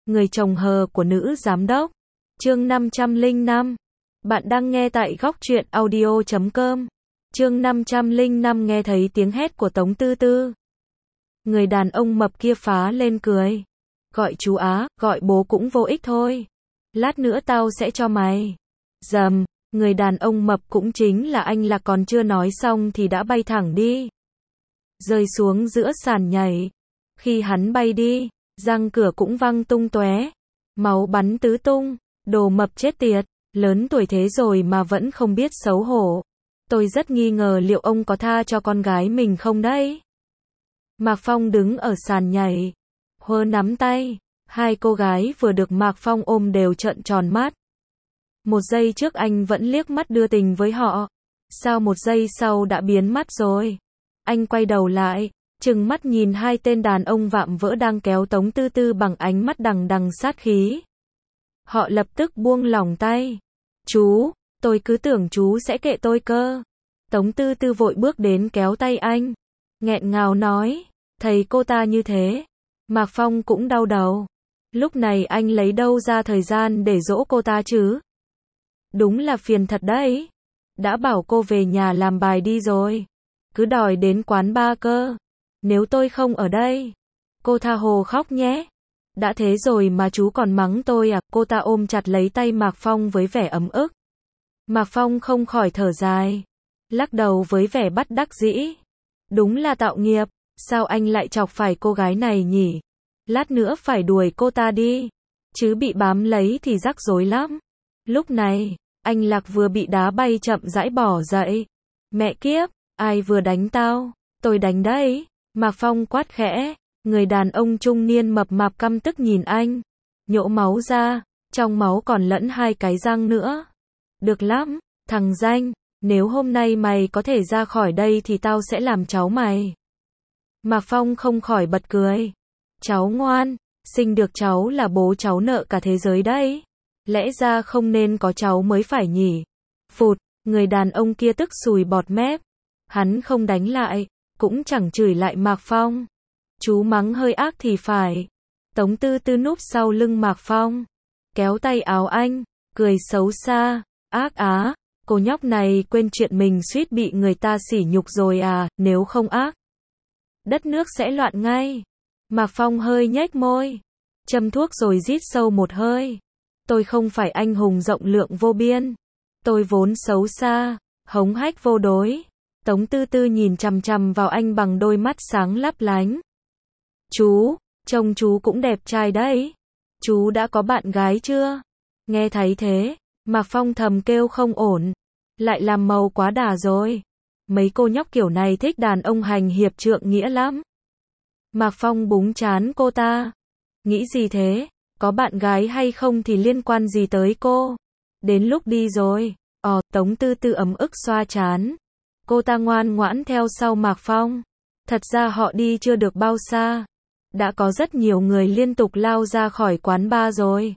Người chồng hờ của nữ giám đốc. Chương 505. Bạn đang nghe tại góc truyện audio.com. Chương 505 nghe thấy tiếng hét của Tống Tư Tư. Người đàn ông mập kia phá lên cười. Gọi chú Á, gọi bố cũng vô ích thôi. Lát nữa tao sẽ cho mày. Dầm, người đàn ông mập cũng chính là anh Lạc còn chưa nói xong thì đã bay thẳng đi. Rơi xuống giữa sàn nhảy. Khi hắn bay đi, răng cửa cũng văng tung tóe, máu bắn tứ tung, đồ mập chết tiệt, lớn tuổi thế rồi mà vẫn không biết xấu hổ. Tôi rất nghi ngờ liệu ông có tha cho con gái mình không đấy. Mạc Phong đứng ở sàn nhảy, hơ nắm tay, hai cô gái vừa được Mạc Phong ôm đều trợn tròn mắt. Một giây trước anh vẫn liếc mắt đưa tình với họ, sao một giây sau đã biến mất rồi. Anh quay đầu lại, trừng mắt nhìn hai tên đàn ông vạm vỡ đang kéo Tống Tư Tư bằng ánh mắt đằng đằng sát khí. Họ lập tức buông lỏng tay. Chú, tôi cứ tưởng chú sẽ kệ tôi cơ. Tống Tư Tư vội bước đến kéo tay anh, nghẹn ngào nói, thầy cô ta như thế. Mạc Phong cũng đau đầu. Lúc này anh lấy đâu ra thời gian để dỗ cô ta chứ? Đúng là phiền thật đấy. Đã bảo cô về nhà làm bài đi rồi, cứ đòi đến quán bar cơ. Nếu tôi không ở đây, cô tha hồ khóc nhé. Đã thế rồi mà chú còn mắng tôi à? Cô ta ôm chặt lấy tay Mạc Phong với vẻ ấm ức. Mạc Phong không khỏi thở dài, lắc đầu với vẻ bất đắc dĩ. Đúng là tạo nghiệp, sao anh lại chọc phải cô gái này nhỉ? Lát nữa phải đuổi cô ta đi, chứ bị bám lấy thì rắc rối lắm. Lúc này, anh Lạc vừa bị đá bay chậm rãi bỏ dậy. Mẹ kiếp, ai vừa đánh tao? Tôi đánh đấy. Mạc Phong quát khẽ, người đàn ông trung niên mập mạp căm tức nhìn anh, nhổ máu ra, trong máu còn lẫn hai cái răng nữa. Được lắm, thằng danh, nếu hôm nay mày có thể ra khỏi đây thì tao sẽ làm cháu mày. Mạc Phong không khỏi bật cười. Cháu ngoan, sinh được cháu là bố cháu nợ cả thế giới đấy. Lẽ ra không nên có cháu mới phải nhỉ. Phụt, người đàn ông kia tức sùi bọt mép. Hắn không đánh lại, cũng chẳng chửi lại Mạc Phong. Chú mắng hơi ác thì phải. Tống Tư Tư núp sau lưng Mạc Phong, kéo tay áo anh, cười xấu xa. Ác á, cô nhóc này quên chuyện mình suýt bị người ta sỉ nhục rồi à? Nếu không ác, đất nước sẽ loạn ngay. Mạc Phong hơi nhếch môi, châm thuốc rồi rít sâu một hơi. Tôi không phải anh hùng rộng lượng vô biên. Tôi vốn xấu xa, hống hách vô đối. Tống Tư Tư nhìn chằm chằm vào anh bằng đôi mắt sáng lấp lánh. Chú, trông chú cũng đẹp trai đấy. Chú đã có bạn gái chưa? Nghe thấy thế, Mạc Phong thầm kêu không ổn. Lại làm màu quá đà rồi. Mấy cô nhóc kiểu này thích đàn ông hành hiệp trượng nghĩa lắm. Mạc Phong búng trán cô ta. Nghĩ gì thế? Có bạn gái hay không thì liên quan gì tới cô? Đến lúc đi rồi. Tống Tư Tư ấm ức xoa trán. Cô ta ngoan ngoãn theo sau Mạc Phong. Thật ra họ đi chưa được bao xa, đã có rất nhiều người liên tục lao ra khỏi quán bar rồi.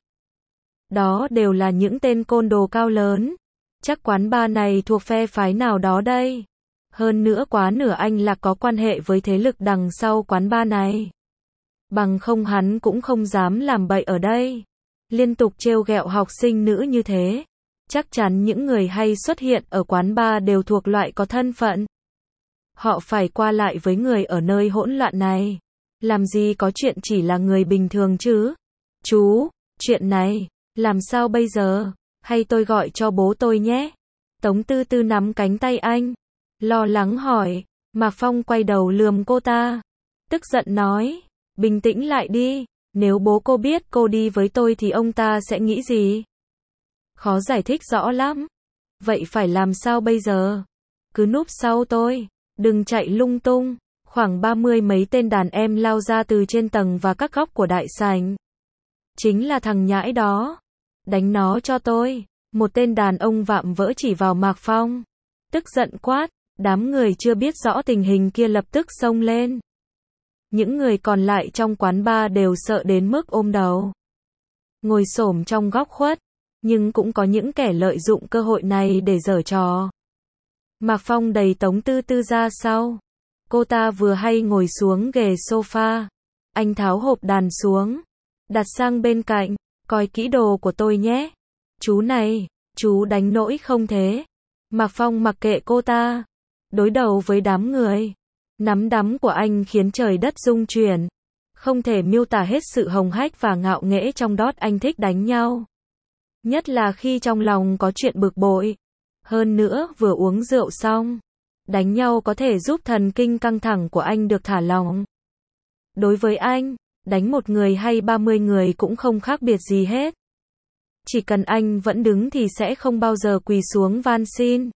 Đó đều là những tên côn đồ cao lớn. Chắc quán bar này thuộc phe phái nào đó đây. Hơn nữa quá nửa anh Lạc có quan hệ với thế lực đằng sau quán bar này. Bằng không hắn cũng không dám làm bậy ở đây. Liên tục trêu ghẹo học sinh nữ như thế. Chắc chắn những người hay xuất hiện ở quán bar đều thuộc loại có thân phận. Họ phải qua lại với người ở nơi hỗn loạn này. Làm gì có chuyện chỉ là người bình thường chứ? Chú, chuyện này, làm sao bây giờ? Hay tôi gọi cho bố tôi nhé? Tống Tư Tư nắm cánh tay anh, lo lắng hỏi. Mạc Phong quay đầu lườm cô ta, tức giận nói, bình tĩnh lại đi. Nếu bố cô biết cô đi với tôi thì ông ta sẽ nghĩ gì? Khó giải thích rõ lắm. Vậy phải làm sao bây giờ? Cứ núp sau tôi, đừng chạy lung tung. Khoảng 30 mấy tên đàn em lao ra từ trên tầng và các góc của đại sảnh. Chính là thằng nhãi đó. Đánh nó cho tôi. Một tên đàn ông vạm vỡ chỉ vào Mạc Phong, tức giận quát. Đám người chưa biết rõ tình hình kia lập tức xông lên. Những người còn lại trong quán bar đều sợ đến mức ôm đầu, ngồi xổm trong góc khuất. Nhưng cũng có những kẻ lợi dụng cơ hội này để giở trò. Mạc Phong đẩy Tống Tư Tư ra sau. Cô ta vừa hay ngồi xuống ghế sofa. Anh tháo hộp đàn xuống, đặt sang bên cạnh, coi kỹ đồ của tôi nhé. Chú này, chú đánh nỗi không thế. Mạc Phong mặc kệ cô ta, đối đầu với đám người. Nắm đấm của anh khiến trời đất rung chuyển. Không thể miêu tả hết sự hồng hách và ngạo nghễ trong đót. Anh thích đánh nhau. Nhất là khi trong lòng có chuyện bực bội. Hơn nữa vừa uống rượu xong. Đánh nhau có thể giúp thần kinh căng thẳng của anh được thả lỏng. Đối với anh, đánh một người hay 30 người cũng không khác biệt gì hết. Chỉ cần anh vẫn đứng thì sẽ không bao giờ quỳ xuống van xin.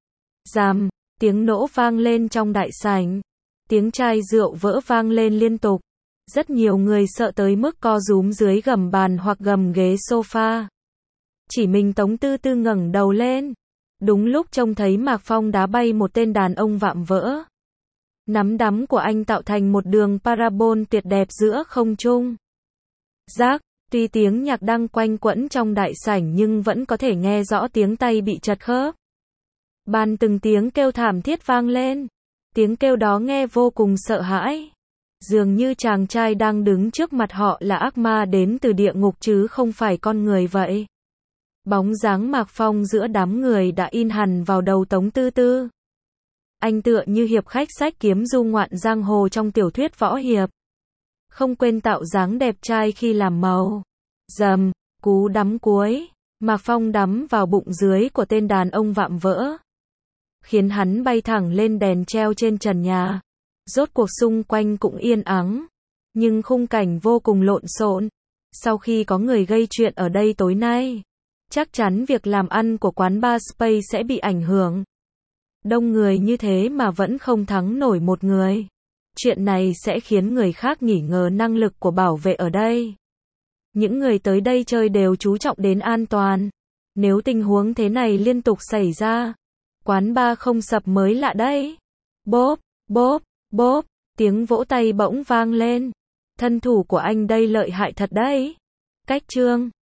Ràm, tiếng nổ vang lên trong đại sảnh. Tiếng chai rượu vỡ vang lên liên tục. Rất nhiều người sợ tới mức co rúm dưới gầm bàn hoặc gầm ghế sofa. Chỉ mình Tống Tư Tư ngẩng đầu lên. Đúng lúc trông thấy Mạc Phong đá bay một tên đàn ông vạm vỡ. Nắm đấm của anh tạo thành một đường parabol tuyệt đẹp giữa không trung. Rác, tuy tiếng nhạc đang quanh quẩn trong đại sảnh nhưng vẫn có thể nghe rõ tiếng tay bị chật khớp. Bàn từng tiếng kêu thảm thiết vang lên. Tiếng kêu đó nghe vô cùng sợ hãi. Dường như chàng trai đang đứng trước mặt họ là ác ma đến từ địa ngục chứ không phải con người vậy. Bóng dáng Mạc Phong giữa đám người đã in hẳn vào đầu Tống Tư Tư. Anh tựa như hiệp khách sách kiếm du ngoạn giang hồ trong tiểu thuyết võ hiệp. Không quên tạo dáng đẹp trai khi làm màu. Dầm, cú đấm cuối. Mạc Phong đấm vào bụng dưới của tên đàn ông vạm vỡ. Khiến hắn bay thẳng lên đèn treo trên trần nhà. Rốt cuộc xung quanh cũng yên ắng. Nhưng khung cảnh vô cùng lộn xộn. Sau khi có người gây chuyện ở đây tối nay, chắc chắn việc làm ăn của quán bar Space sẽ bị ảnh hưởng. Đông người như thế mà vẫn không thắng nổi một người. Chuyện này sẽ khiến người khác nghi ngờ năng lực của bảo vệ ở đây. Những người tới đây chơi đều chú trọng đến an toàn. Nếu tình huống thế này liên tục xảy ra, quán bar không sập mới lạ đấy. Bốp, bốp, bốp, tiếng vỗ tay bỗng vang lên. Thân thủ của anh đây lợi hại thật đấy. Cách chương